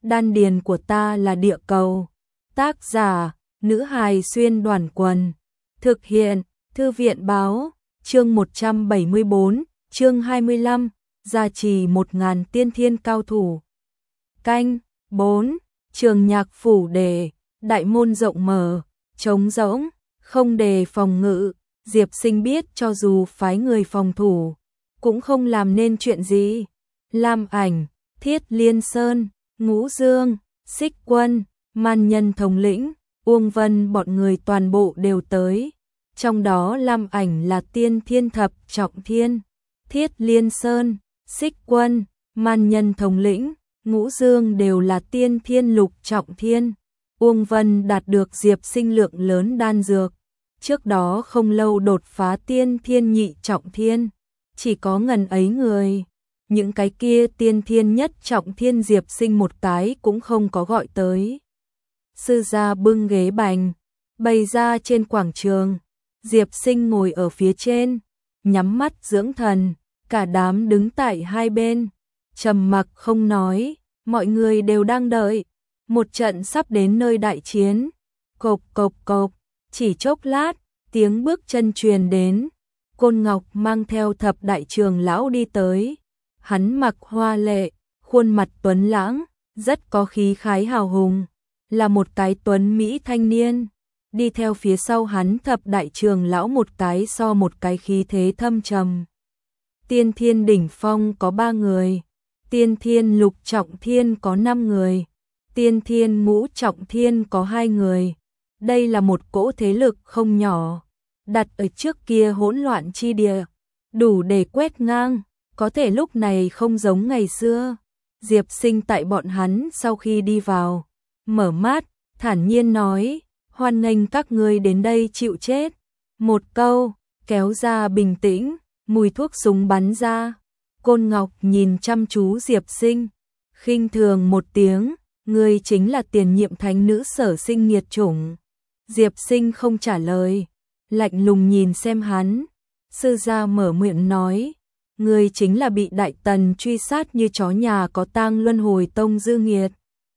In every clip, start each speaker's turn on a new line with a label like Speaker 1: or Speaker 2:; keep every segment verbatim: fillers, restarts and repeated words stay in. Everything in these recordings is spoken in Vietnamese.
Speaker 1: đan điền của ta là địa cầu. Tác giả, nữ hài xuyên đoàn quần. Thực hiện, thư viện báo, chương một trăm bảy mươi bốn, chương hai mươi lăm, gia trì một ngàn tiên thiên cao thủ. Canh, bốn, trường nhạc phủ đề, đại môn rộng mở, trống rỗng, không đề phòng ngự, Diệp Sinh biết cho dù phái người phòng thủ, cũng không làm nên chuyện gì. Lam Ảnh, Thiết Liên Sơn, Ngũ Dương, Xích Quân, Man Nhân thống lĩnh, Uông Vân bọn người toàn bộ đều tới. Trong đó Lam Ảnh là tiên thiên thập trọng thiên, Thiết Liên Sơn, Xích Quân, Man Nhân thống lĩnh, Ngũ Dương đều là tiên thiên lục trọng thiên. Uông Vân đạt được Diệp Sinh lượng lớn đan dược, trước đó không lâu đột phá tiên thiên nhị trọng thiên, chỉ có ngần ấy người. Những cái kia tiên thiên nhất trọng thiên Diệp Sinh một cái cũng không có gọi tới. Sư gia bưng ghế bành, bày ra trên quảng trường, Diệp Sinh ngồi ở phía trên, nhắm mắt dưỡng thần, cả đám đứng tại hai bên, trầm mặc không nói, mọi người đều đang đợi. Một trận sắp đến nơi đại chiến, cộp cộp cộp, chỉ chốc lát, tiếng bước chân truyền đến, Côn Ngọc mang theo thập đại trường lão đi tới. Hắn mặc hoa lệ, khuôn mặt tuấn lãng, rất có khí khái hào hùng, là một cái tuấn mỹ thanh niên. Đi theo phía sau hắn thập đại trường lão một cái so một cái khí thế thâm trầm. Tiên thiên đỉnh phong có ba người, tiên thiên lục trọng thiên có năm người, tiên thiên ngũ trọng thiên có hai người. Đây là một cỗ thế lực không nhỏ, đặt ở trước kia hỗn loạn chi địa, đủ để quét ngang. Có thể lúc này không giống ngày xưa. Diệp Sinh tại bọn hắn sau khi đi vào, mở mắt, thản nhiên nói, hoan nghênh các ngươi đến đây chịu chết. Một câu, kéo ra bình tĩnh, mùi thuốc súng bắn ra. Côn Ngọc nhìn chăm chú Diệp Sinh, khinh thường một tiếng, ngươi chính là tiền nhiệm thánh nữ Sở Sinh nghiệt chủng. Diệp Sinh không trả lời, lạnh lùng nhìn xem hắn. Sư gia mở miệng nói, ngươi chính là bị Đại Tần truy sát như chó nhà có tang Luân Hồi Tông Dư Nghiệt.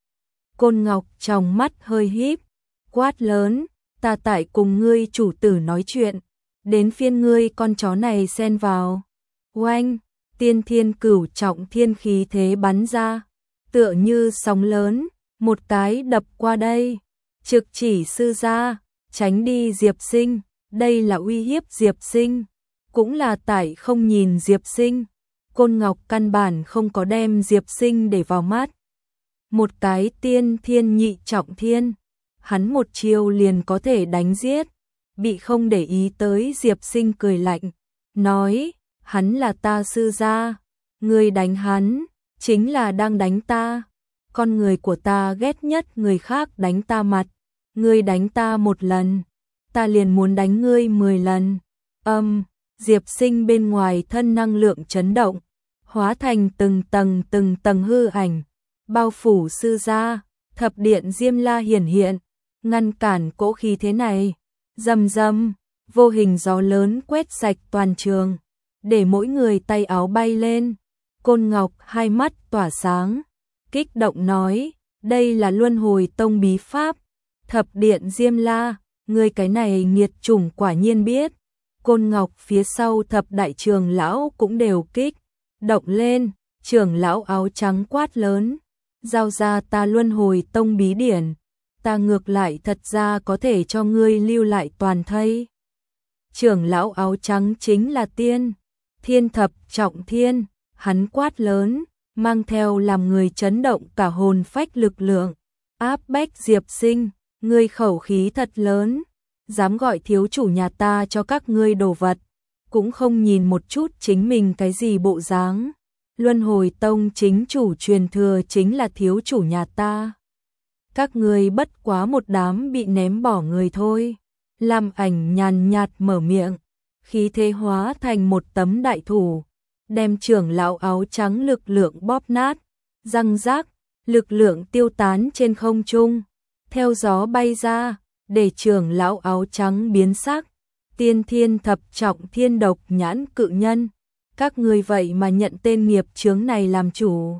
Speaker 1: Côn Ngọc trong mắt hơi híp, quát lớn, ta tại cùng ngươi chủ tử nói chuyện, đến phiên ngươi con chó này xen vào. Oanh, tiên thiên cửu trọng thiên khí thế bắn ra, tựa như sóng lớn, một cái đập qua đây, trực chỉ sư gia, tránh đi Diệp Sinh, đây là uy hiếp Diệp Sinh. Cũng là tại không nhìn Diệp Sinh, Côn Ngọc căn bản không có đem Diệp Sinh để vào mắt. Một cái tiên thiên nhị trọng thiên, hắn một chiêu liền có thể đánh giết, bị không để ý tới Diệp Sinh cười lạnh, nói, hắn là ta sư gia, ngươi đánh hắn, chính là đang đánh ta, con người của ta ghét nhất người khác đánh ta mặt, ngươi đánh ta một lần, ta liền muốn đánh ngươi mười lần. Âm, Diệp Sinh bên ngoài thân năng lượng chấn động, hóa thành từng tầng từng tầng hư ảnh, bao phủ sư gia, thập điện Diêm La hiển hiện, ngăn cản cỗ khí thế này. Rầm rầm, vô hình gió lớn quét sạch toàn trường, để mỗi người tay áo bay lên. Côn Ngọc hai mắt tỏa sáng, kích động nói, đây là Luân Hồi Tông bí pháp. Thập điện Diêm La, ngươi cái này nghiệt chủng quả nhiên biết. Côn Ngọc phía sau thập đại trường lão cũng đều kích động lên, trưởng lão áo trắng quát lớn, giao ra ta Luân Hồi Tông bí điển, ta ngược lại thật ra có thể cho ngươi lưu lại toàn thây. Trưởng lão áo trắng chính là tiên thiên thập trọng thiên, hắn quát lớn, mang theo làm người chấn động cả hồn phách lực lượng, áp bách Diệp Sinh, ngươi khẩu khí thật lớn, dám gọi thiếu chủ nhà ta cho các ngươi đồ vật, cũng không nhìn một chút chính mình cái gì bộ dáng. Luân Hồi Tông chính chủ truyền thừa chính là thiếu chủ nhà ta. Các ngươi bất quá một đám bị ném bỏ người thôi. Lam Ảnh nhàn nhạt mở miệng, khí thế hóa thành một tấm đại thủ, đem trưởng lão áo trắng lực lượng bóp nát, răng rác, lực lượng tiêu tán trên không trung, theo gió bay ra, để trưởng lão áo trắng biến sắc. Tiên thiên thập trọng thiên độc nhãn cự nhân, các người vậy mà nhận tên nghiệp chướng này làm chủ.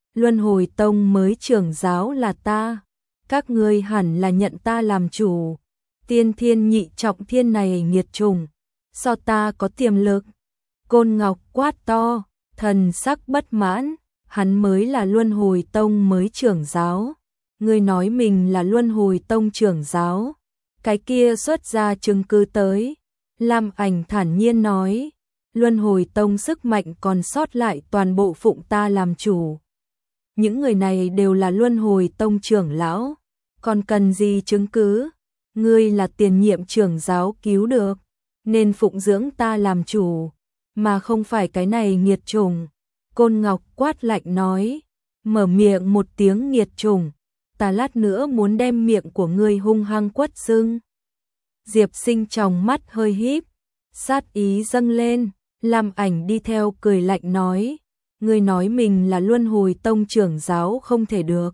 Speaker 1: Luân Hồi Tông mới trưởng giáo là ta, các ngươi hẳn là nhận ta làm chủ. Tiên thiên nhị trọng thiên này nghiệt chủng, so ta có tiềm lực. Côn Ngọc quát to, thần sắc bất mãn, hắn mới là Luân Hồi Tông mới trưởng giáo. Ngươi nói mình là Luân Hồi Tông trưởng giáo, cái kia xuất ra chứng cứ tới. Lam Ảnh thản nhiên nói, Luân Hồi Tông sức mạnh còn sót lại toàn bộ phụng ta làm chủ. Những người này đều là Luân Hồi Tông trưởng lão, còn cần gì chứng cứ? Ngươi là tiền nhiệm trưởng giáo cứu được, nên phụng dưỡng ta làm chủ, mà không phải cái này nghiệt chủng. Côn Ngọc quát lạnh nói, mở miệng một tiếng nghiệt chủng, ta lát nữa muốn đem miệng của ngươi hung hăng quất sưng. Diệp Sinh trong mắt hơi híp, sát ý dâng lên. Lam Ảnh đi theo cười lạnh nói, ngươi nói mình là Luân Hồi Tông trưởng giáo không thể được.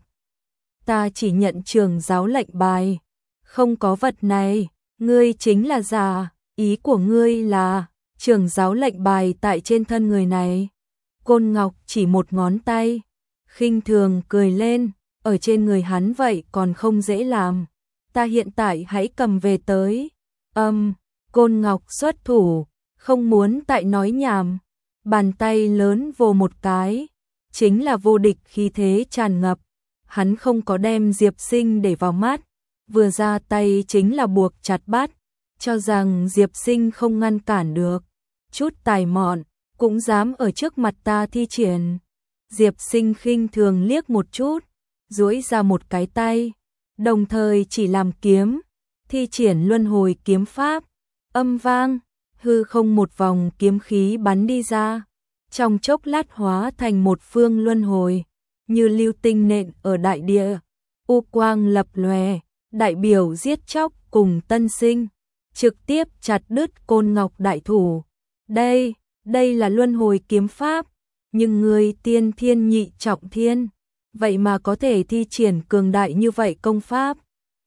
Speaker 1: Ta chỉ nhận trưởng giáo lệnh bài, không có vật này, ngươi chính là giả, ý của ngươi là trưởng giáo lệnh bài tại trên thân người này. Côn Ngọc chỉ một ngón tay, khinh thường cười lên, ở trên người hắn vậy còn không dễ làm, ta hiện tại hãy cầm về tới. Âm, um, Côn Ngọc xuất thủ, không muốn tại nói nhảm, bàn tay lớn vồ một cái, chính là vô địch khí thế tràn ngập, hắn không có đem Diệp Sinh để vào mắt, vừa ra tay chính là buộc chặt bắt, cho rằng Diệp Sinh không ngăn cản được, chút tài mọn, cũng dám ở trước mặt ta thi triển. Diệp Sinh khinh thường liếc một chút, duỗi ra một cái tay, đồng thời chỉ làm kiếm, thi triển luân hồi kiếm pháp, âm vang, hư không một vòng kiếm khí bắn đi ra, trong chốc lát hóa thành một phương luân hồi, như lưu tinh nện ở đại địa, u quang lập lòe, đại biểu giết chóc cùng tân sinh, trực tiếp chặt đứt Côn Ngọc đại thủ. Đây, đây là luân hồi kiếm pháp, nhưng người tiên thiên nhị trọng thiên, vậy mà có thể thi triển cường đại như vậy công pháp.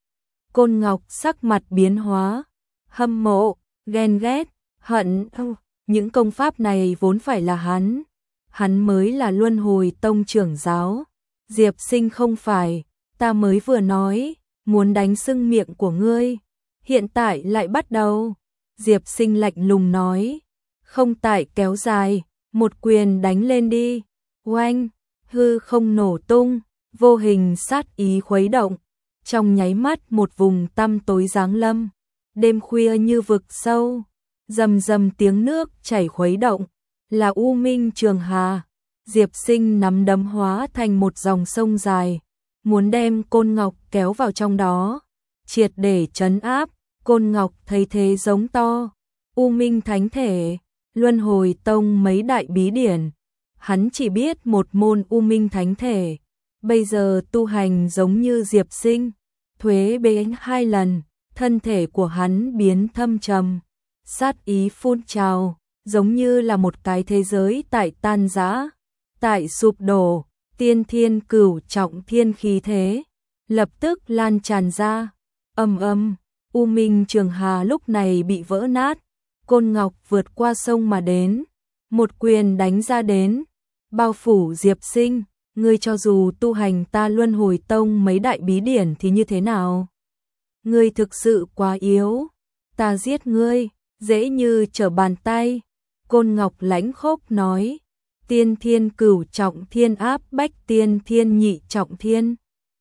Speaker 1: Côn Ngọc sắc mặt biến hóa, hâm mộ, ghen ghét, hận, những công pháp này vốn phải là hắn, hắn mới là Luân Hồi Tông trưởng giáo, Diệp Sinh không phải, ta mới vừa nói, muốn đánh sưng miệng của ngươi, hiện tại lại bắt đầu. Diệp Sinh lạnh lùng nói, không tại kéo dài, một quyền đánh lên đi. Oanh, hư không nổ tung, vô hình sát ý khuấy động, trong nháy mắt một vùng tăm tối giáng lâm, đêm khuya như vực sâu, rầm rầm tiếng nước chảy khuấy động, là U Minh Trường Hà. Diệp Sinh nắm đấm hóa thành một dòng sông dài, muốn đem Côn Ngọc kéo vào trong đó, triệt để trấn áp. Côn Ngọc thấy thế giống to, U Minh Thánh Thể, Luân Hồi Tông mấy đại bí điển, hắn chỉ biết một môn U Minh Thánh Thể, bây giờ tu hành giống như Diệp Sinh, thuế bế hai lần, thân thể của hắn biến thâm trầm, sát ý phun trào, giống như là một cái thế giới tại tan rã, tại sụp đổ, tiên thiên cửu trọng thiên khí thế, lập tức lan tràn ra, ầm ầm, U Minh Trường Hà lúc này bị vỡ nát, Côn Ngọc vượt qua sông mà đến, một quyền đánh ra đến, bao phủ Diệp Sinh, ngươi cho dù tu hành ta Luân Hồi Tông mấy đại bí điển thì như thế nào? Ngươi thực sự quá yếu, ta giết ngươi, dễ như trở bàn tay. Côn Ngọc lãnh khốc nói, tiên thiên cửu trọng thiên áp bách tiên thiên nhị trọng thiên.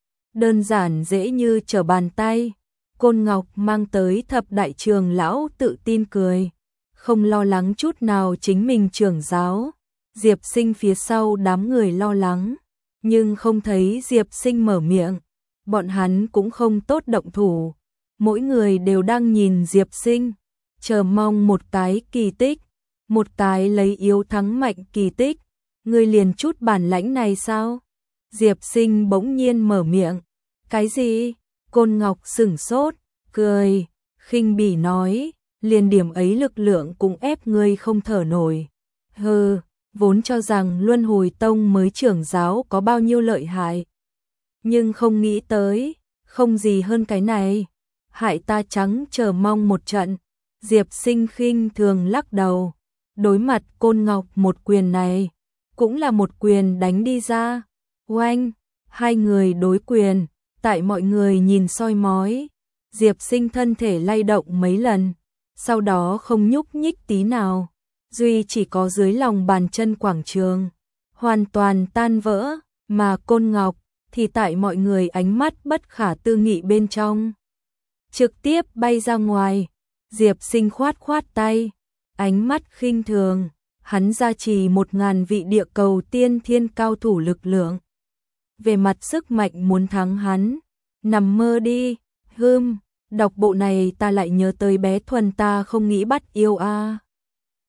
Speaker 1: Đơn giản dễ như trở bàn tay. Côn Ngọc mang tới thập đại trường lão tự tin cười, không lo lắng chút nào chính mình trưởng giáo. Diệp Sinh phía sau đám người lo lắng, nhưng không thấy Diệp Sinh mở miệng, bọn hắn cũng không tốt động thủ, mỗi người đều đang nhìn Diệp Sinh, chờ mong một cái kỳ tích, một cái lấy yếu thắng mạnh kỳ tích. Ngươi liền chút bản lãnh này sao? Diệp Sinh bỗng nhiên mở miệng. Cái gì? Côn Ngọc sửng sốt, cười, khinh bỉ nói, liền điểm ấy lực lượng cũng ép ngươi không thở nổi. Hừ, vốn cho rằng Luân Hồi Tông mới trưởng giáo có bao nhiêu lợi hại, nhưng không nghĩ tới, không gì hơn cái này, hại ta trắng chờ mong một trận. Diệp Sinh khinh thường lắc đầu, đối mặt Côn Ngọc một quyền này, cũng là một quyền đánh đi ra, Oanh, hai người đối quyền, tại mọi người nhìn soi mói, Diệp Sinh thân thể lay động mấy lần, sau đó không nhúc nhích tí nào, duy chỉ có dưới lòng bàn chân quảng trường, hoàn toàn tan vỡ, mà Côn Ngọc thì tại mọi người ánh mắt bất khả tư nghị bên trong, trực tiếp bay ra ngoài. Diệp Sinh khoát khoát tay, ánh mắt khinh thường, hắn gia trì một ngàn vị địa cầu tiên thiên cao thủ lực lượng. Về mặt sức mạnh muốn thắng hắn, nằm mơ đi, hưm, đọc bộ này ta lại nhớ tới bé Thuần ta không nghĩ bắt yêu a.